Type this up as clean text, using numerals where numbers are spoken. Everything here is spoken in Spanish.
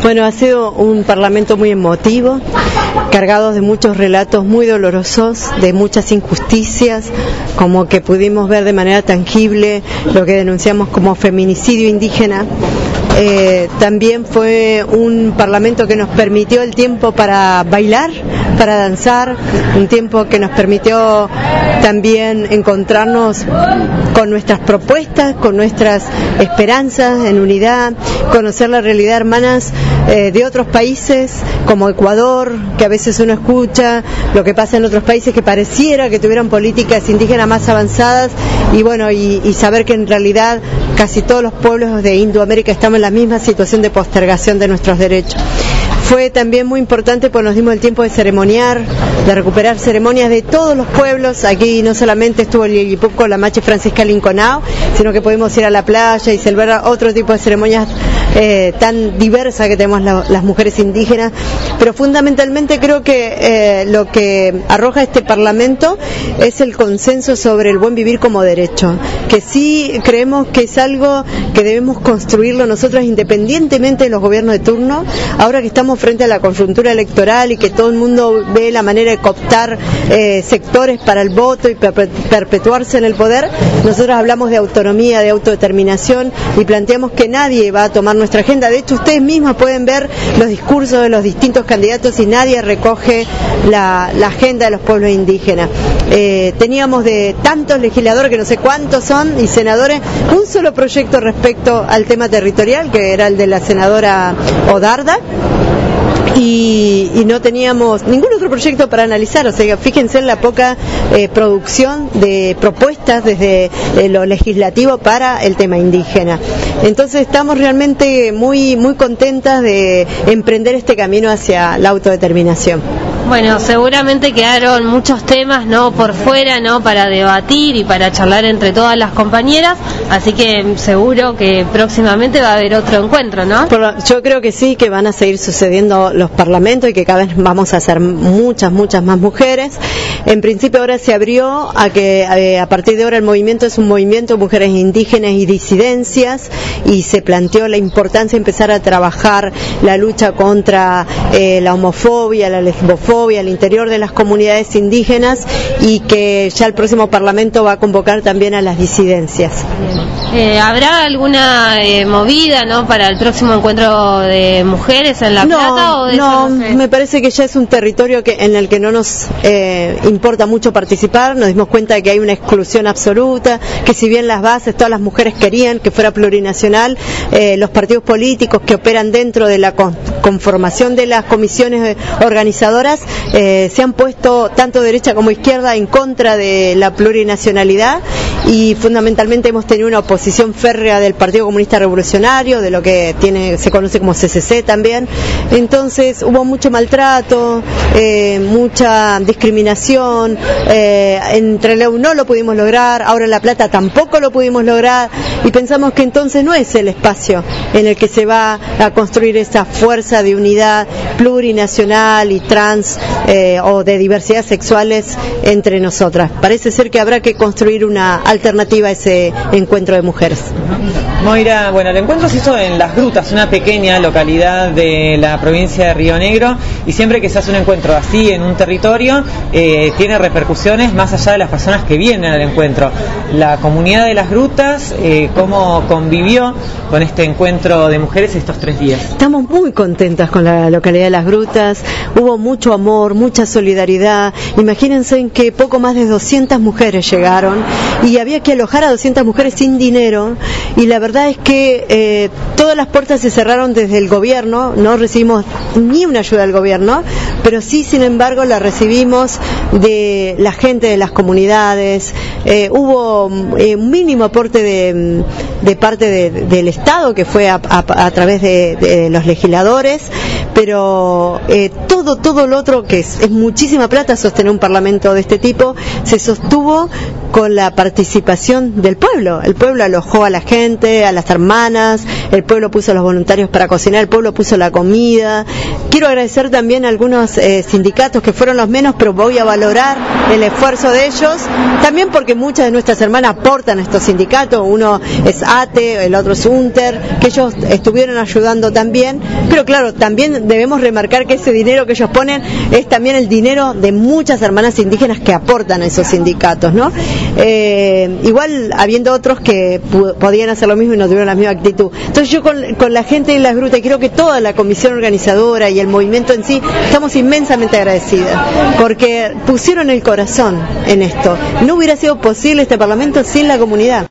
Bueno, ha sido un parlamento muy emotivo, cargado de muchos relatos muy dolorosos, de muchas injusticias, como que pudimos ver de manera tangible lo que denunciamos como feminicidio indígena. También fue un parlamento que nos permitió el tiempo para bailar, para danzar, un tiempo que nos permitió también encontrarnos con nuestras propuestas, con nuestras esperanzas en unidad, conocer la realidad, hermanas, de otros países como Ecuador, que a veces uno escucha lo que pasa en otros países que pareciera que tuvieran políticas indígenas más avanzadas, y bueno, y saber que en realidad casi todos los pueblos de Indoamérica estamos en la misma situación de postergación de nuestros derechos. Fue también muy importante porque nos dimos el tiempo de ceremoniar, de recuperar ceremonias de todos los pueblos. Aquí no solamente estuvo el Lilipuco, la Machi Francisca Linconao, sino que pudimos ir a la playa y celebrar otro tipo de ceremonias tan diversas que tenemos las mujeres indígenas. Pero fundamentalmente creo que lo que arroja este Parlamento es el consenso sobre el buen vivir como derecho, que sí creemos que es algo que debemos construirlo nosotros independientemente de los gobiernos de turno. Ahora que estamos frente a la coyuntura electoral y que todo el mundo ve la manera de cooptar sectores para el voto y perpetuarse en el poder, nosotros hablamos de autonomía, de autodeterminación, y planteamos que nadie va a tomar nuestra agenda. De hecho, ustedes mismos pueden ver los discursos de los distintos candidatos y nadie recoge la agenda de los pueblos indígenas. Teníamos de tantos legisladores, que no sé cuántos son, y senadores, un solo proyecto respecto al tema territorial, que era el de la senadora Odarda, y no teníamos ningún otro proyecto para analizar. O sea, fíjense en la poca producción de propuestas desde lo legislativo para el tema indígena. Entonces estamos realmente muy, muy contentas de emprender este camino hacia la autodeterminación. Bueno, seguramente quedaron muchos temas, ¿no?, por fuera, ¿no?, para debatir y para charlar entre todas las compañeras, así que seguro que próximamente va a haber otro encuentro, ¿no? Yo creo que sí, que van a seguir sucediendo los parlamentos y que cada vez vamos a ser muchas más mujeres. En principio ahora se abrió a que a partir de ahora el movimiento es un movimiento de mujeres indígenas y disidencias, y se planteó la importancia de empezar a trabajar la lucha contra la homofobia, la lesbofobia al interior de las comunidades indígenas, y que ya el próximo Parlamento va a convocar también a las disidencias. ¿Habrá alguna movida, ¿no?, para el próximo encuentro de mujeres en La Plata? ¿O de no, eso no sé? Me parece que ya es un territorio en el que no nos importa mucho participar. Nos dimos cuenta de que hay una exclusión absoluta, que si bien las bases, todas las mujeres querían que fuera plurinacional, los partidos políticos que operan dentro de la conformación de las comisiones organizadoras se han puesto, tanto derecha como izquierda, en contra de la plurinacionalidad, y fundamentalmente hemos tenido una oposición férrea del Partido Comunista Revolucionario, de lo que se conoce como CCC también. Entonces hubo mucho maltrato, mucha discriminación. En Trelew no lo pudimos lograr, ahora en La Plata tampoco lo pudimos lograr, y pensamos que entonces no es el espacio en el que se va a construir esa fuerza de unidad plurinacional y trans o de diversidad sexuales entre nosotras. Parece ser que habrá que construir una alternativa a ese encuentro de mujeres. Moira, bueno, el encuentro se hizo en Las Grutas, una pequeña localidad de la provincia de Río Negro, y siempre que se hace un encuentro así en un territorio, tiene repercusiones más allá de las personas que vienen al encuentro. La comunidad de Las Grutas, ¿cómo convivió con este encuentro de mujeres estos 3 días? Estamos muy contentas con la localidad de Las Grutas. Hubo mucho amor, mucha solidaridad. Imagínense en que poco más de 200 mujeres llegaron, y había que alojar a 200 mujeres sin dinero, y la verdad es que todas las puertas se cerraron desde el gobierno. No recibimos ni una ayuda del gobierno, pero sí, sin embargo, la recibimos de la gente de las comunidades. Hubo un mínimo aporte de parte del Estado, que fue a través de los legisladores, pero todo lo otro, que es muchísima plata sostener un parlamento de este tipo, se sostuvo con la participación del pueblo. El pueblo alojó a la gente, a las hermanas, el pueblo puso a los voluntarios para cocinar, el pueblo puso la comida. Quiero agradecer también a algunos sindicatos que fueron los menos, pero voy a valorar el esfuerzo de ellos, también porque muchas de nuestras hermanas aportan a estos sindicatos, uno es ATE, el otro es UNTER, que ellos estuvieron ayudando también, pero claro, también debemos remarcar que ese dinero que ellos ponen es también el dinero de muchas hermanas indígenas que aportan a esos sindicatos, ¿no? Igual habiendo otros que podían hacer lo mismo y no tuvieron la misma actitud. Entonces yo con la gente en las grutas, creo que toda la comisión organizadora y el movimiento en sí, estamos inmensamente agradecidas, porque pusieron el corazón en esto. No hubiera sido posible este parlamento sin la comunidad.